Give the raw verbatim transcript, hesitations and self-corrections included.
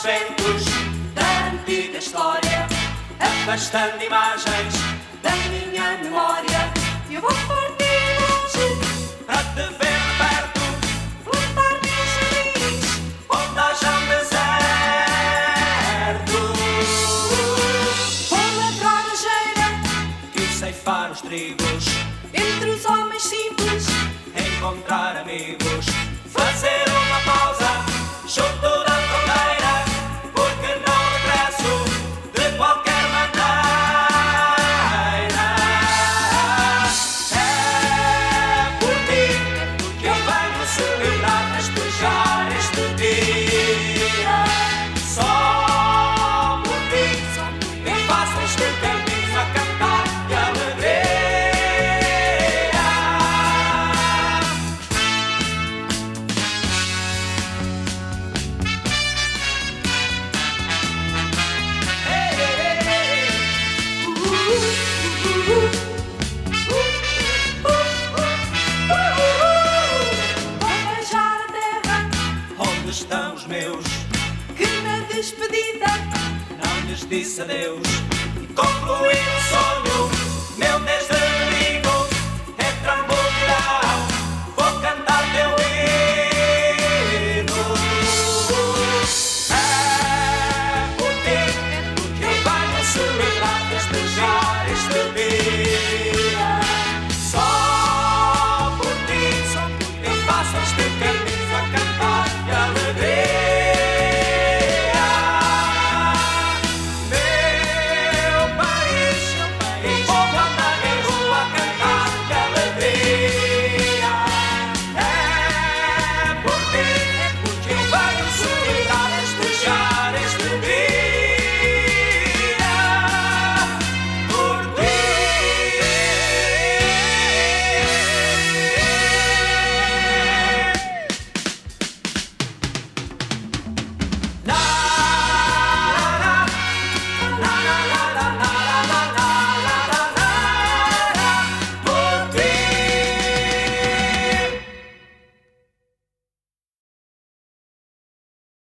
os ventos da antiga história, afastando imagens da minha memória. Eu vou partir longe para te ver de perto, plantar meus jardins onde haja um deserto. Vou lavrar a geira E ceifar os trigos, entre os homens simples, encontrar amigos, fazer uma pausa junto da fronteira, porque não regresso de qualquer maneira. É por ti que eu venho celebrar, festejar este dia. Só por ti eu faço este caminho a cantar de alegria. vou beijar a terra Onde estão os meus? que na despedida Não lhes disse adeus. Concluí o sonho